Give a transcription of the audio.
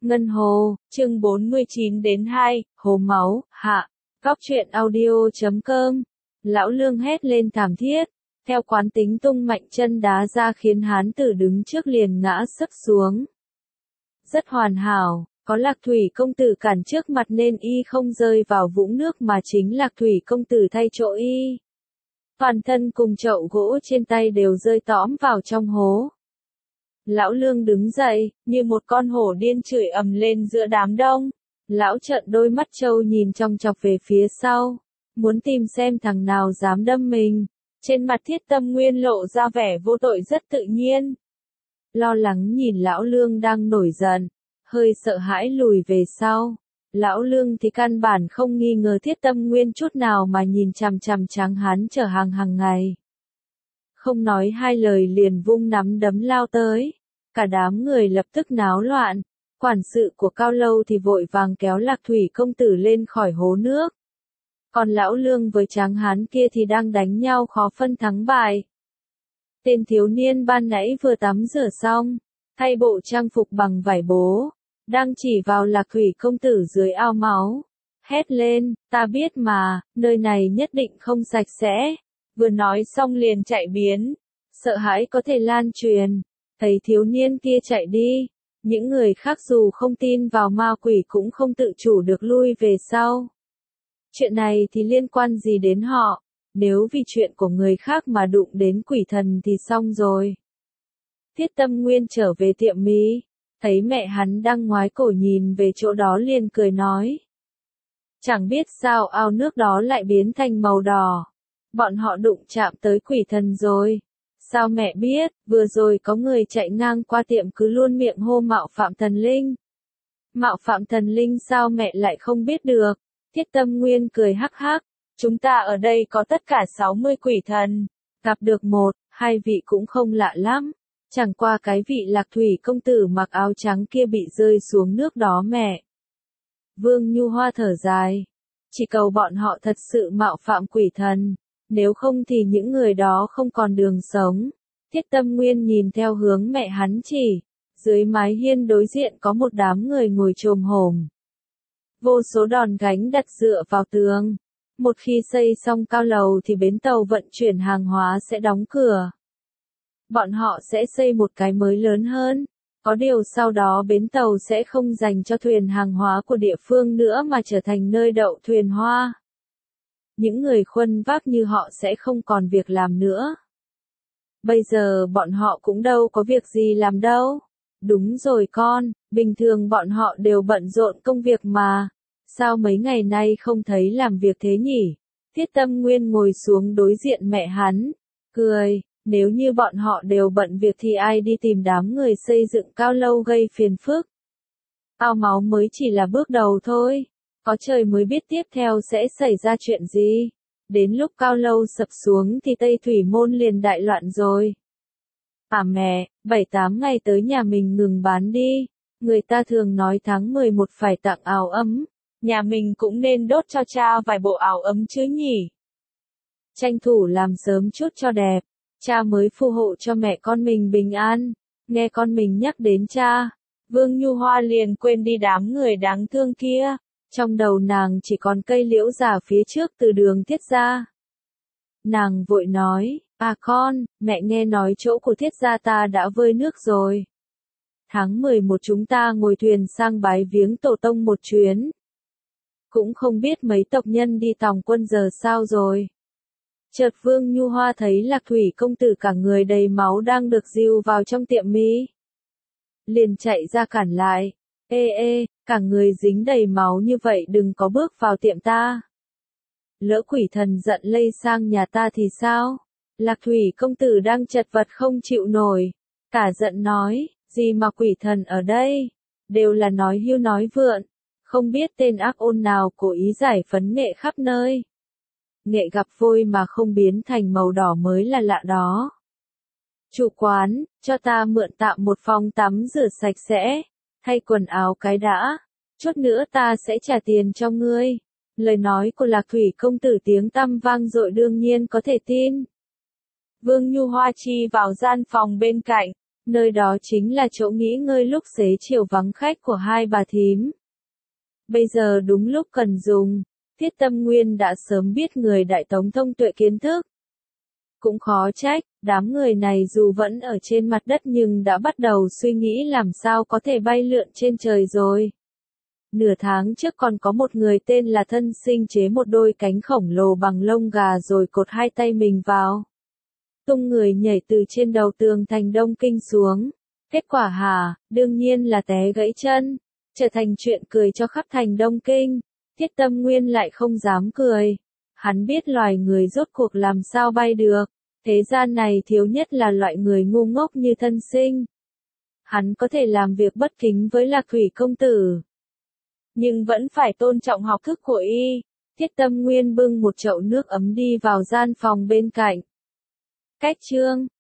Ngân Hồ, chương 49 đến 2, Hồ Máu, hạ. Góc truyện audio.com. Lão Lương hét lên thảm thiết, theo quán tính tung mạnh chân đá ra khiến hán tử đứng trước liền ngã sấp xuống. Rất hoàn hảo, có Lạc Thủy công tử cản trước mặt nên y không rơi vào vũng nước mà chính Lạc Thủy công tử thay chỗ y. Toàn thân cùng chậu gỗ trên tay đều rơi tõm vào trong hố. Lão Lương đứng dậy, như một con hổ điên chửi ầm lên giữa đám đông. Lão trợn đôi mắt trâu nhìn chòng chọc về phía sau, muốn tìm xem thằng nào dám đâm mình. Trên mặt Thiết Tâm Nguyên lộ ra vẻ vô tội rất tự nhiên. Lo lắng nhìn Lão Lương đang nổi giận, hơi sợ hãi lùi về sau. Lão Lương thì căn bản không nghi ngờ Thiết Tâm Nguyên chút nào mà nhìn chằm chằm Tráng Hán chở hàng hàng ngày. Không nói hai lời liền vung nắm đấm lao tới. Cả đám người lập tức náo loạn. Quản sự của Cao Lâu thì vội vàng kéo Lạc Thủy công tử lên khỏi hố nước. Còn Lão Lương với Tráng Hán kia thì đang đánh nhau khó phân thắng bại. Tên thiếu niên ban nãy vừa tắm rửa xong, thay bộ trang phục bằng vải bố, đang chỉ vào Lạc Thủy công tử dưới ao máu. Hét lên, ta biết mà, nơi này nhất định không sạch sẽ. Vừa nói xong liền chạy biến, sợ hãi có thể lan truyền. Thấy thiếu niên kia chạy đi, những người khác dù không tin vào ma quỷ cũng không tự chủ được lui về sau. Chuyện này thì liên quan gì đến họ, nếu vì chuyện của người khác mà đụng đến quỷ thần thì xong rồi. Thiết Tâm Nguyên trở về tiệm mí, thấy mẹ hắn đang ngoái cổ nhìn về chỗ đó liền cười nói. Chẳng biết sao ao nước đó lại biến thành màu đỏ, bọn họ đụng chạm tới quỷ thần rồi. Sao mẹ biết, vừa rồi có người chạy ngang qua tiệm cứ luôn miệng hô mạo phạm thần linh. Mạo phạm thần linh sao mẹ lại không biết được? Thiết Tâm Nguyên cười hắc hắc, chúng ta ở đây có tất cả 60 quỷ thần, gặp được một, hai vị cũng không lạ lắm. Chẳng qua cái vị Lạc Thủy công tử mặc áo trắng kia bị rơi xuống nước đó mẹ. Vương Nhu Hoa thở dài, chỉ cầu bọn họ thật sự mạo phạm quỷ thần. Nếu không thì những người đó không còn đường sống. Thiết Tâm Nguyên nhìn theo hướng mẹ hắn chỉ. Dưới mái hiên đối diện có một đám người ngồi chồm hổm. Vô số đòn gánh đặt dựa vào tường. Một khi xây xong cao lầu thì bến tàu vận chuyển hàng hóa sẽ đóng cửa. Bọn họ sẽ xây một cái mới lớn hơn. Có điều sau đó bến tàu sẽ không dành cho thuyền hàng hóa của địa phương nữa mà trở thành nơi đậu thuyền hoa. Những người khuân vác như họ sẽ không còn việc làm nữa. Bây giờ bọn họ cũng đâu có việc gì làm đâu. Đúng rồi con, bình thường bọn họ đều bận rộn công việc mà. Sao mấy ngày nay không thấy làm việc thế nhỉ? Thiết Tâm Nguyên ngồi xuống đối diện mẹ hắn, cười, nếu như bọn họ đều bận việc thì ai đi tìm đám người xây dựng Cao Lâu gây phiền phức. Ao máu mới chỉ là bước đầu thôi. Có trời mới biết tiếp theo sẽ xảy ra chuyện gì. Đến lúc Cao Lâu sập xuống thì Tây Thủy Môn liền đại loạn rồi. À mẹ, 7-8 ngày tới nhà mình ngừng bán đi. Người ta thường nói tháng 11 phải tặng áo ấm. Nhà mình cũng nên đốt cho cha vài bộ áo ấm chứ nhỉ. Tranh thủ làm sớm chút cho đẹp. Cha mới phù hộ cho mẹ con mình bình an. Nghe con mình nhắc đến cha, Vương Nhu Hoa liền quên đi đám người đáng thương kia. Trong đầu nàng chỉ còn cây liễu già phía trước từ đường Thiết gia. Nàng vội nói, à con, mẹ nghe nói chỗ của Thiết gia ta đã vơi nước rồi. Tháng 11 chúng ta ngồi thuyền sang bái viếng tổ tông một chuyến. Cũng không biết mấy tộc nhân đi tòng quân giờ sao rồi. Chợt Vương Nhu Hoa thấy Lạc Thủy công tử cả người đầy máu đang được dìu vào trong tiệm mí. Liền chạy ra cản lại. Ê, cả người dính đầy máu như vậy đừng có bước vào tiệm ta. Lỡ quỷ thần giận lây sang nhà ta thì sao? Lạc Thủy công tử đang chật vật không chịu nổi. Cả giận nói, gì mà quỷ thần ở đây? Đều là nói hưu nói vượn. Không biết tên ác ôn nào cố ý giải phấn nghệ khắp nơi. Nghệ gặp vôi mà không biến thành màu đỏ mới là lạ đó. Chủ quán, cho ta mượn tạm một phòng tắm rửa sạch sẽ. Thay quần áo cái đã, chút nữa ta sẽ trả tiền cho ngươi. Lời nói của Lạc Thủy công tử tiếng tăm vang dội đương nhiên có thể tin. Vương Nhu Hoa chi vào gian phòng bên cạnh, Nơi đó chính là chỗ nghỉ ngơi lúc xế chiều vắng khách của hai bà thím. Bây giờ đúng lúc cần dùng, Tiết Tâm Nguyên đã sớm biết người Đại Tống thông tuệ kiến thức. Cũng khó trách, đám người này dù vẫn ở trên mặt đất nhưng đã bắt đầu suy nghĩ làm sao có thể bay lượn trên trời rồi. Nửa tháng trước còn có một người tên là Thân Sinh chế một đôi cánh khổng lồ bằng lông gà rồi cột hai tay mình vào. Tung người nhảy từ trên đầu tường thành Đông Kinh xuống. Kết quả hả, đương nhiên là té gãy chân, trở thành chuyện cười cho khắp thành Đông Kinh. Tiết Tâm Nguyên lại không dám cười. Hắn biết loài người rốt cuộc làm sao bay được. Thế gian này thiếu nhất là loại người ngu ngốc như Thân Sinh. Hắn có thể làm việc bất kính với Lạc Thủy công tử, nhưng vẫn phải tôn trọng học thức của y. Tiết Tâm Nguyên bưng một chậu nước ấm đi vào gian phòng bên cạnh. Cách chương